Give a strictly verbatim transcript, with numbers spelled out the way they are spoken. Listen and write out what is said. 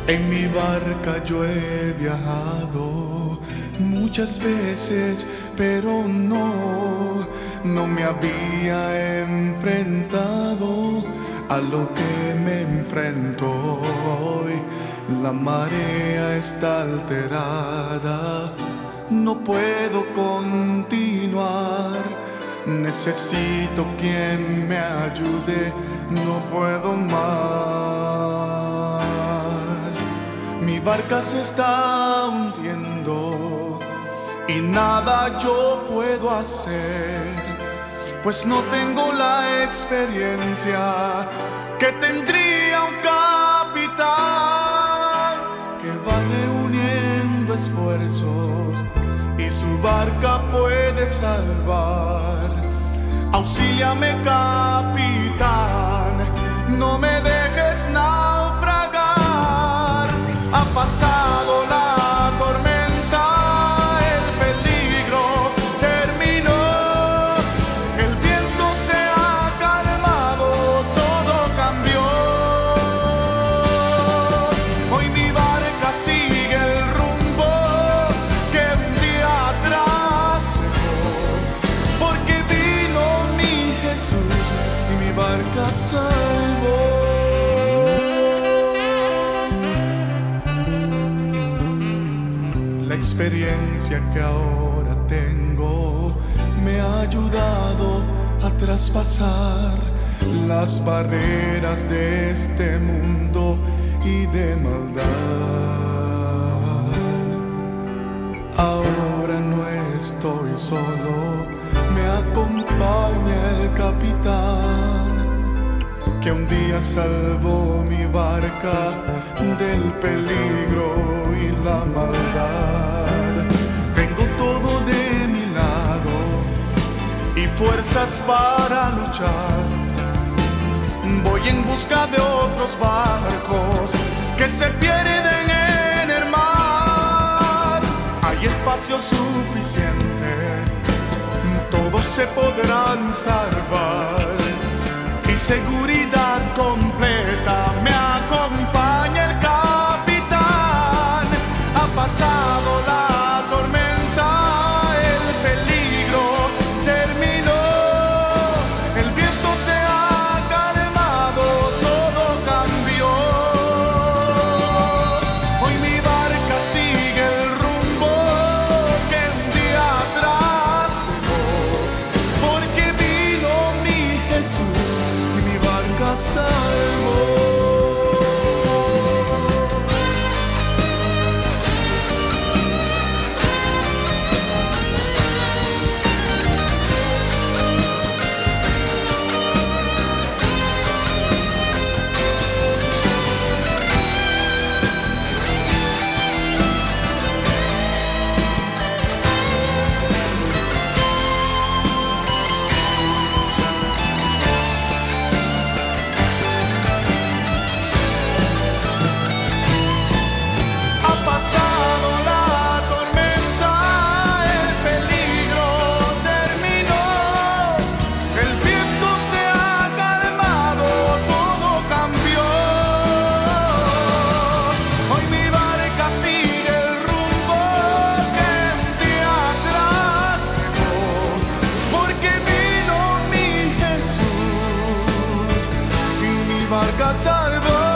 En mi barca yo he viajado muchas veces, pero no, no me había enfrentado a lo que me enfrento hoy. La marea está alterada, no puedo continuar. Necesito quien me ayude, no puedo más. Mi barca se está hundiendo y nada yo puedo hacer, pues no tengo la experiencia que tendría un capitán que va reuniendo esfuerzos y su barca puede salvar. Auxíliame, capitán, no me dejes naufragar. Ha pasado la tormenta, el peligro terminó, el viento se ha calmado, todo cambió. Hoy mi barca sigue el rumbo que un día atrás dejó, porque vino mi Jesús y mi barca salvó. La experiencia que ahora tengo me ha ayudado a traspasar las barreras de este mundo y de maldad. Ahora no estoy solo, me acompaña el capitán que un día salvó mi barca del peligro y la maldad. Tengo todo de mi lado y fuerzas para luchar. Voy en busca de otros barcos que se pierden en el mar. Hay espacio suficiente, todos se podrán salvar. Y seguridad completa me acompaña el capitán. Ha pasado la tormenta, el peligro terminó, el viento se ha calmado, todo cambió. Hoy mi barca sigue el rumbo que un día atrás dejó, porque vino mi Jesús y mi barca salvó. Barca salvó.